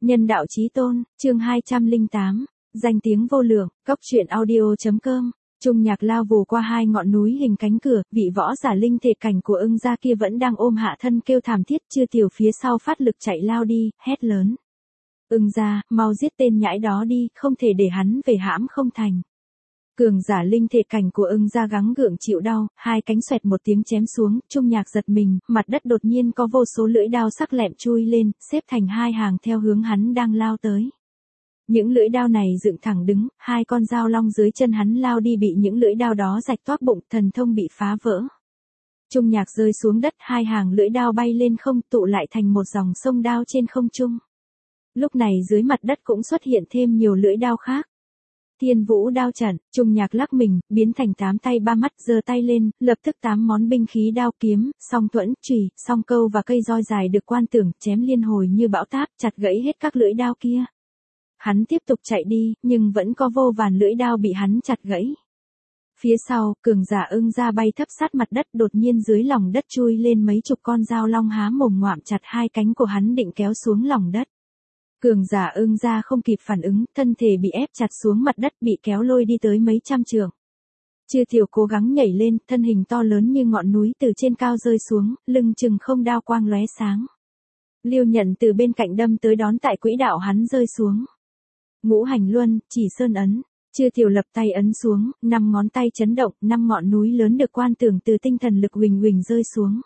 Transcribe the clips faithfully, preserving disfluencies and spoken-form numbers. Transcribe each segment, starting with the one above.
Nhân đạo chí tôn, chương hai trăm lẻ tám, danh tiếng vô lượng, cốc truyện audio.com. Trung nhạc lao vù qua hai ngọn núi hình cánh cửa, vị võ giả linh thể cảnh của ưng gia kia vẫn đang ôm hạ thân kêu thảm thiết, chưa tiểu phía sau phát lực chạy lao đi, hét lớn. Ưng gia, mau giết tên nhãi đó đi, không thể để hắn về hãm không thành. Cường giả linh thể cảnh của ưng gia gắng gượng chịu đau, hai cánh xoẹt một tiếng chém xuống, Trung nhạc giật mình, mặt đất đột nhiên có vô số lưỡi đao sắc lẹm chui lên, xếp thành hai hàng theo hướng hắn đang lao tới. Những lưỡi đao này dựng thẳng đứng, hai con dao long dưới chân hắn lao đi bị những lưỡi đao đó rạch toác bụng, thần thông bị phá vỡ. Trung nhạc rơi xuống đất, hai hàng lưỡi đao bay lên không, tụ lại thành một dòng sông đao trên không trung. Lúc này dưới mặt đất cũng xuất hiện thêm nhiều lưỡi đao khác. Thiên vũ đao trận, Trung nhạc lắc mình, biến thành tám tay ba mắt, giơ tay lên, lập tức tám món binh khí đao kiếm, song thuẫn, chùy, song câu và cây roi dài được quan tưởng, chém liên hồi như bão táp, chặt gãy hết các lưỡi đao kia. Hắn tiếp tục chạy đi, nhưng vẫn có vô vàn lưỡi đao bị hắn chặt gãy. Phía sau, cường giả ưng gia bay thấp sát mặt đất, đột nhiên dưới lòng đất chui lên mấy chục con dao long há mồm ngoạm chặt hai cánh của hắn định kéo xuống lòng đất. Cường giả ưng gia không kịp phản ứng, thân thể bị ép chặt xuống mặt đất, bị kéo lôi đi tới mấy trăm trượng. Chư tiểu cố gắng nhảy lên, thân hình to lớn như ngọn núi từ trên cao rơi xuống, lưng chừng không đao quang lóe sáng. Liêu Nhận từ bên cạnh đâm tới đón tại quỹ đạo hắn rơi xuống. Ngũ hành luân, chỉ sơn ấn, chư tiểu lập tay ấn xuống, năm ngón tay chấn động, năm ngọn núi lớn được quan tưởng từ tinh thần lực huỳnh huỳnh rơi xuống.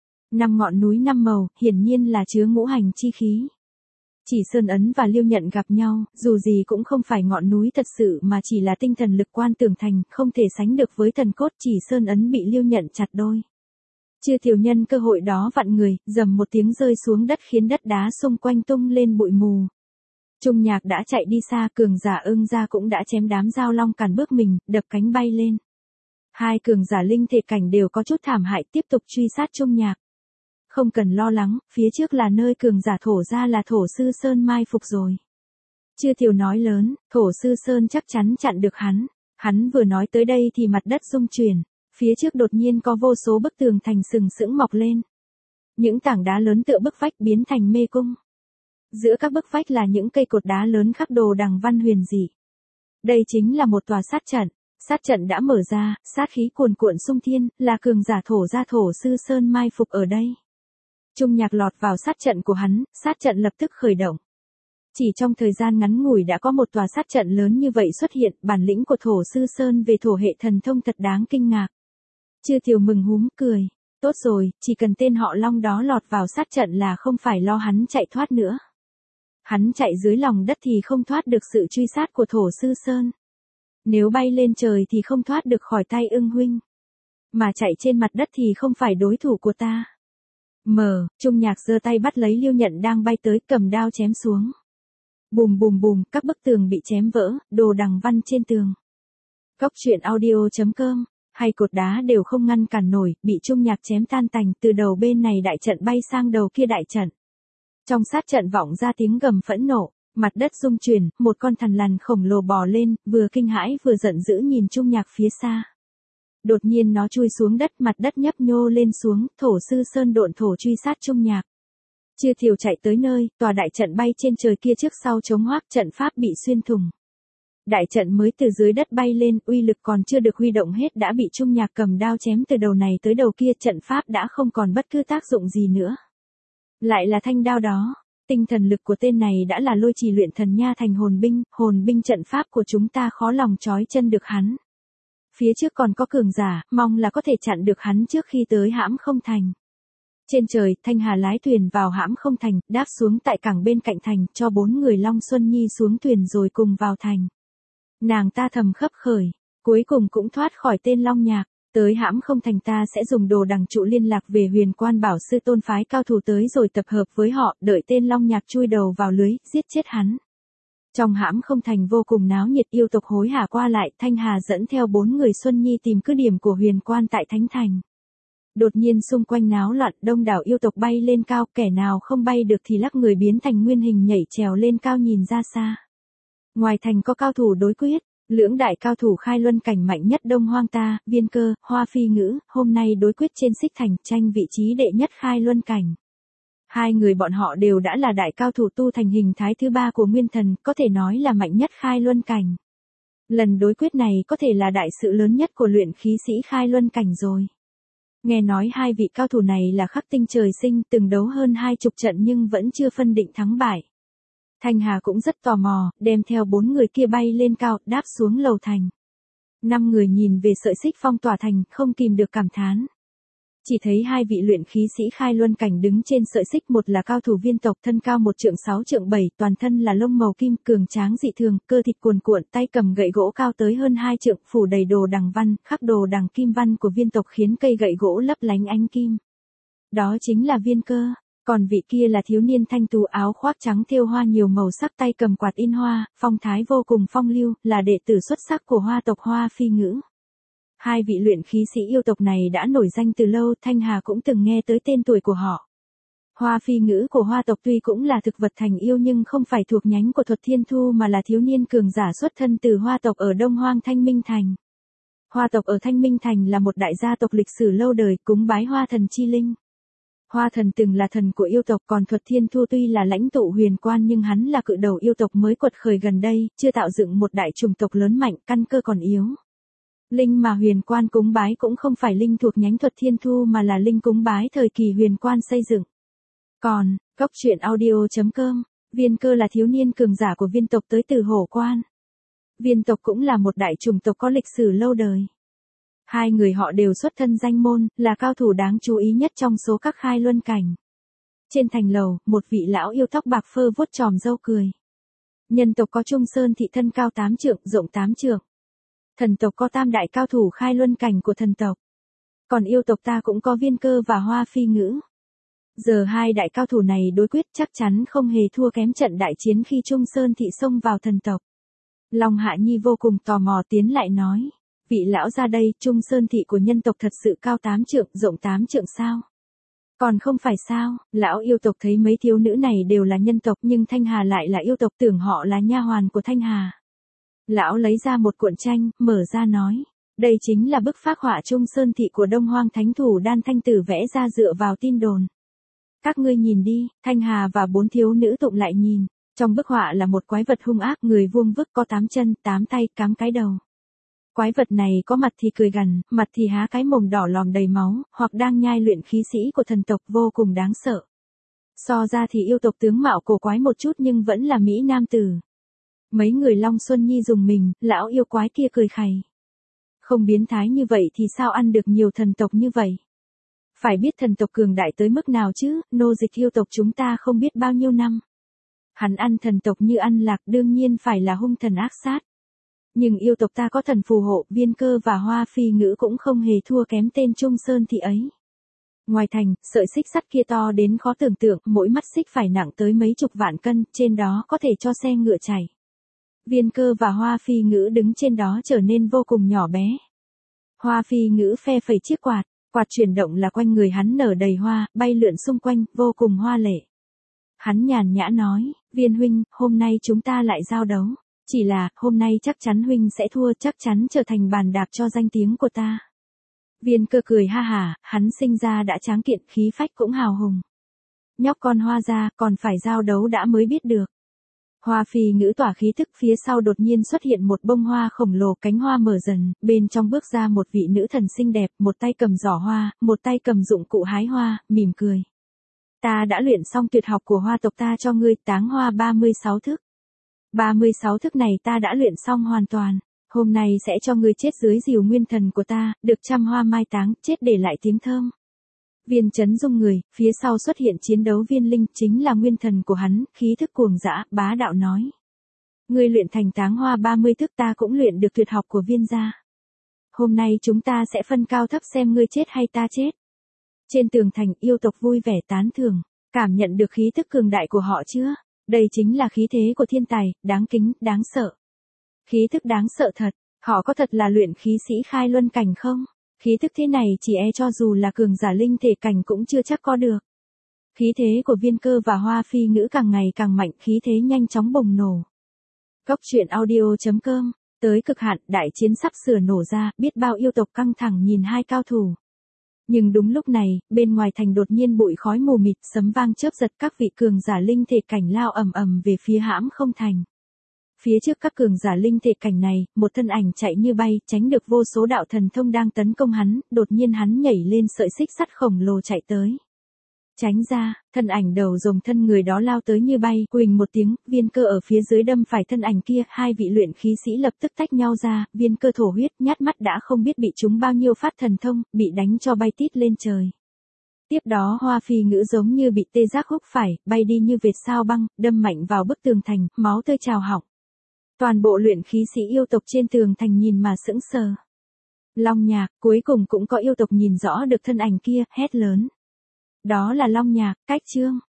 Năm ngọn núi năm màu, hiển nhiên là chứa ngũ hành chi khí. Chỉ sơn ấn và Liêu Nhận gặp nhau, dù gì cũng không phải ngọn núi thật sự mà chỉ là tinh thần lực quan tưởng thành, không thể sánh được với thần cốt. Chỉ sơn ấn bị Liêu Nhận chặt đôi. Chư tiểu nhân cơ hội đó vặn người, dầm một tiếng rơi xuống đất khiến đất đá xung quanh tung lên bụi mù. Trung nhạc đã chạy đi xa, cường giả ưng gia cũng đã chém đám dao long cản bước mình, đập cánh bay lên. Hai cường giả linh thể cảnh đều có chút thảm hại, tiếp tục truy sát Trung nhạc. Không cần lo lắng, phía trước là nơi cường giả thổ ra là Thổ Sư Sơn mai phục rồi. Chư tiểu nói lớn, Thổ Sư Sơn chắc chắn chặn được hắn. Hắn vừa nói tới đây thì mặt đất rung chuyển, phía trước đột nhiên có vô số bức tường thành sừng sững mọc lên. Những tảng đá lớn tựa bức vách biến thành mê cung. Giữa các bức vách là những cây cột đá lớn khắc đồ đằng văn huyền dị. Đây chính là một tòa sát trận. Sát trận đã mở ra, sát khí cuồn cuộn xung thiên, là cường giả thổ gia Thổ Sư Sơn mai phục ở đây. Trung nhạc lọt vào sát trận của hắn, sát trận lập tức khởi động. Chỉ trong thời gian ngắn ngủi đã có một tòa sát trận lớn như vậy xuất hiện, bản lĩnh của Thổ Sư Sơn về thổ hệ thần thông thật đáng kinh ngạc. Chư tiểu mừng húm cười, tốt rồi, chỉ cần tên họ Long đó lọt vào sát trận là không phải lo hắn chạy thoát nữa. Hắn chạy dưới lòng đất thì không thoát được sự truy sát của Thổ Sư Sơn. Nếu bay lên trời thì không thoát được khỏi tay ưng huynh. Mà chạy trên mặt đất thì không phải đối thủ của ta. Mờ, Trung nhạc giơ tay bắt lấy Liêu Nhận đang bay tới, cầm đao chém xuống. Bùm bùm bùm, các bức tường bị chém vỡ, đồ đằng văn trên tường. Cốc truyện audio.com, hay cột đá đều không ngăn cản nổi, bị Trung nhạc chém tan tành, từ đầu bên này đại trận bay sang đầu kia đại trận. Trong sát trận vọng ra tiếng gầm phẫn nộ, mặt đất rung chuyển, một con thằn lằn khổng lồ bò lên, vừa kinh hãi vừa giận dữ nhìn Trung nhạc phía xa. Đột nhiên nó chui xuống đất, mặt đất nhấp nhô lên xuống, Thổ Sư Sơn độn thổ truy sát Trung nhạc. Chư tiểu chạy tới nơi, tòa đại trận bay trên trời kia trước sau chống hoác, trận pháp bị xuyên thủng. Đại trận mới từ dưới đất bay lên, uy lực còn chưa được huy động hết đã bị Trung nhạc cầm đao chém từ đầu này tới đầu kia, trận pháp đã không còn bất cứ tác dụng gì nữa. Lại là thanh đao đó, tinh thần lực của tên này đã là lôi trì luyện thần nha thành hồn binh, hồn binh trận pháp của chúng ta khó lòng trói chân được hắn. Phía trước còn có cường giả, mong là có thể chặn được hắn trước khi tới hãm không thành. Trên trời, Thanh Hà lái thuyền vào hãm không thành, đáp xuống tại cảng bên cạnh thành, cho bốn người Long Xuân Nhi xuống thuyền rồi cùng vào thành. Nàng ta thầm khấp khởi, cuối cùng cũng thoát khỏi tên Long nhạc. Tới hãm không thành ta sẽ dùng đồ đằng trụ liên lạc về Huyền Quan Bảo Sư tôn phái cao thủ tới rồi tập hợp với họ, đợi tên Long nhạc chui đầu vào lưới, giết chết hắn. Trong hãm không thành vô cùng náo nhiệt, yêu tộc hối hả qua lại, Thanh Hà dẫn theo bốn người Xuân Nhi tìm cứ điểm của Huyền Quan tại Thánh Thành. Đột nhiên xung quanh náo loạn, đông đảo yêu tộc bay lên cao, kẻ nào không bay được thì lắc người biến thành nguyên hình nhảy trèo lên cao nhìn ra xa. Ngoài thành có cao thủ đối quyết. Lưỡng đại cao thủ khai luân cảnh mạnh nhất Đông Hoang ta, Viên Cơ, Hoa Phi Ngữ, hôm nay đối quyết trên xích thành, tranh vị trí đệ nhất khai luân cảnh. Hai người bọn họ đều đã là đại cao thủ tu thành hình thái thứ ba của nguyên thần, có thể nói là mạnh nhất khai luân cảnh. Lần đối quyết này có thể là đại sự lớn nhất của luyện khí sĩ khai luân cảnh rồi. Nghe nói hai vị cao thủ này là khắc tinh trời sinh, từng đấu hơn hai chục trận nhưng vẫn chưa phân định thắng bại. Thanh Hà cũng rất tò mò, đem theo bốn người kia bay lên cao, đáp xuống lầu thành. Năm người nhìn về sợi xích phong tỏa thành, không kìm được cảm thán. Chỉ thấy hai vị luyện khí sĩ khai luân cảnh đứng trên sợi xích, một là cao thủ viên tộc thân cao một trượng sáu trượng bảy, toàn thân là lông màu kim, cường tráng dị thường, cơ thịt cuồn cuộn, tay cầm gậy gỗ cao tới hơn hai trượng, phủ đầy đồ đằng văn, khắc đồ đằng kim văn của viên tộc khiến cây gậy gỗ lấp lánh ánh kim. Đó chính là Viên Cơ. Còn vị kia là thiếu niên thanh tú áo khoác trắng thêu hoa nhiều màu sắc, tay cầm quạt in hoa, phong thái vô cùng phong lưu, là đệ tử xuất sắc của Hoa tộc Hoa Phi Ngữ. Hai vị luyện khí sĩ yêu tộc này đã nổi danh từ lâu, Thanh Hà cũng từng nghe tới tên tuổi của họ. Hoa Phi Ngữ của Hoa tộc tuy cũng là thực vật thành yêu nhưng không phải thuộc nhánh của Thuật Thiên Thu mà là thiếu niên cường giả xuất thân từ Hoa tộc ở Đông Hoang Thanh Minh Thành. Hoa tộc ở Thanh Minh Thành là một đại gia tộc lịch sử lâu đời, cúng bái Hoa thần chi linh. Hoa thần từng là thần của yêu tộc, còn Thuật Thiên Thu tuy là lãnh tụ huyền quan nhưng hắn là cự đầu yêu tộc mới quật khởi gần đây, chưa tạo dựng một đại chủng tộc lớn mạnh, căn cơ còn yếu. Linh mà huyền quan cúng bái cũng không phải linh thuộc nhánh Thuật Thiên Thu mà là linh cúng bái thời kỳ huyền quan xây dựng. Còn, Cốc truyện audio chấm com, Viên Cơ là thiếu niên cường giả của viên tộc tới từ Hổ Quan. Viên tộc cũng là một đại chủng tộc có lịch sử lâu đời. Hai người họ đều xuất thân danh môn, là cao thủ đáng chú ý nhất trong số các khai luân cảnh. Trên thành lầu, một vị lão yêu tóc bạc phơ vuốt tròm râu cười. Nhân tộc có Trung Sơn thị thân cao tám trượng, rộng tám trượng. Thần tộc có tam đại cao thủ khai luân cảnh của thần tộc. Còn yêu tộc ta cũng có Viên Cơ và Hoa Phi Ngữ. Giờ hai đại cao thủ này đối quyết chắc chắn không hề thua kém trận đại chiến khi Trung Sơn thị xông vào thần tộc. Long Hạ Nhi vô cùng tò mò tiến lại nói. Vị lão ra đây, Trung Sơn thị của nhân tộc thật sự cao tám trượng, rộng tám trượng sao? Còn không phải sao, lão yêu tộc thấy mấy thiếu nữ này đều là nhân tộc nhưng Thanh Hà lại là yêu tộc, tưởng họ là nha hoàn của Thanh Hà. Lão lấy ra một cuộn tranh, mở ra nói. Đây chính là bức phác họa Trung Sơn thị của Đông Hoang Thánh Thủ Đan Thanh Tử vẽ ra dựa vào tin đồn. Các ngươi nhìn đi, Thanh Hà và bốn thiếu nữ tụng lại nhìn. Trong bức họa là một quái vật hung ác, người vuông vức, có tám chân, tám tay, cắm cái đầu. Quái vật này có mặt thì cười gằn, mặt thì há cái mồm đỏ lòm đầy máu, hoặc đang nhai luyện khí sĩ của thần tộc, vô cùng đáng sợ. So ra thì yêu tộc tướng mạo cổ quái một chút nhưng vẫn là mỹ nam tử. Mấy người Long Xuân Nhi dùng mình, lão yêu quái kia cười khày. Không biến thái như vậy thì sao ăn được nhiều thần tộc như vậy? Phải biết thần tộc cường đại tới mức nào chứ, nô dịch yêu tộc chúng ta không biết bao nhiêu năm. Hắn ăn thần tộc như ăn lạc, đương nhiên phải là hung thần ác sát. Nhưng yêu tộc ta có thần phù hộ, Viên Cơ và Hoa Phi Ngữ cũng không hề thua kém tên Trung Sơn thị ấy. Ngoài thành, sợi xích sắt kia to đến khó tưởng tượng, mỗi mắt xích phải nặng tới mấy chục vạn cân, trên đó có thể cho xe ngựa chạy. Viên Cơ và Hoa Phi Ngữ đứng trên đó trở nên vô cùng nhỏ bé. Hoa Phi Ngữ phe phẩy chiếc quạt, quạt chuyển động là quanh người hắn nở đầy hoa, bay lượn xung quanh, vô cùng hoa lệ. Hắn nhàn nhã nói, Viên huynh, hôm nay chúng ta lại giao đấu. Chỉ là, hôm nay chắc chắn huynh sẽ thua, chắc chắn trở thành bàn đạp cho danh tiếng của ta. Viên Cơ cười ha hả, hắn sinh ra đã tráng kiện, khí phách cũng hào hùng. Nhóc con Hoa ra, còn phải giao đấu đã mới biết được. Hoa Phi Ngữ tỏa khí thức, phía sau đột nhiên xuất hiện một bông hoa khổng lồ, cánh hoa mở dần, bên trong bước ra một vị nữ thần xinh đẹp, một tay cầm giỏ hoa, một tay cầm dụng cụ hái hoa, mỉm cười. Ta đã luyện xong tuyệt học của Hoa tộc ta cho ngươi, táng hoa ba mươi sáu thức. ba mươi sáu thức này ta đã luyện xong hoàn toàn, hôm nay sẽ cho ngươi chết dưới diều nguyên thần của ta, được trăm hoa mai táng, chết để lại tiếng thơm. Viên chấn rung người, phía sau xuất hiện chiến đấu viên linh, chính là nguyên thần của hắn, khí thức cuồng dã, bá đạo nói. Ngươi luyện thành táng hoa ba mươi thức, ta cũng luyện được tuyệt học của Viên gia. Hôm nay chúng ta sẽ phân cao thấp xem ngươi chết hay ta chết. Trên tường thành, yêu tộc vui vẻ tán thưởng, cảm nhận được khí thức cường đại của họ chưa? Đây chính là khí thế của thiên tài, đáng kính, đáng sợ. Khí thức đáng sợ thật, họ có thật là luyện khí sĩ khai luân cảnh không? Khí thức thế này chỉ e cho dù là cường giả linh thể cảnh cũng chưa chắc có được. Khí thế của Viên Cơ và Hoa Phi Ngữ càng ngày càng mạnh, khí thế nhanh chóng bùng nổ. Cốc truyện audio chấm com, tới cực hạn, đại chiến sắp sửa nổ ra, biết bao yêu tộc căng thẳng nhìn hai cao thủ. Nhưng đúng lúc này, bên ngoài thành đột nhiên bụi khói mù mịt, sấm vang chớp giật, các vị cường giả linh thể cảnh lao ầm ầm về phía hãm không thành. Phía trước các cường giả linh thể cảnh này, một thân ảnh chạy như bay, tránh được vô số đạo thần thông đang tấn công hắn, đột nhiên hắn nhảy lên sợi xích sắt khổng lồ chạy tới. Tránh ra, thân ảnh đầu rồng thân người đó lao tới như bay, huỳnh một tiếng, viên cơ ở phía dưới đâm phải thân ảnh kia, hai vị luyện khí sĩ lập tức tách nhau ra, viên cơ thổ huyết, nhát mắt đã không biết bị trúng bao nhiêu phát thần thông, bị đánh cho bay tít lên trời. Tiếp đó Hoa Phi Ngữ giống như bị tê giác húc phải, bay đi như vệt sao băng, đâm mạnh vào bức tường thành, máu tươi trào họng. Toàn bộ luyện khí sĩ yêu tộc trên tường thành nhìn mà sững sờ. Long Nhạc, cuối cùng cũng có yêu tộc nhìn rõ được thân ảnh kia, hét lớn. Đó là Long Nhạc, Cách Trương.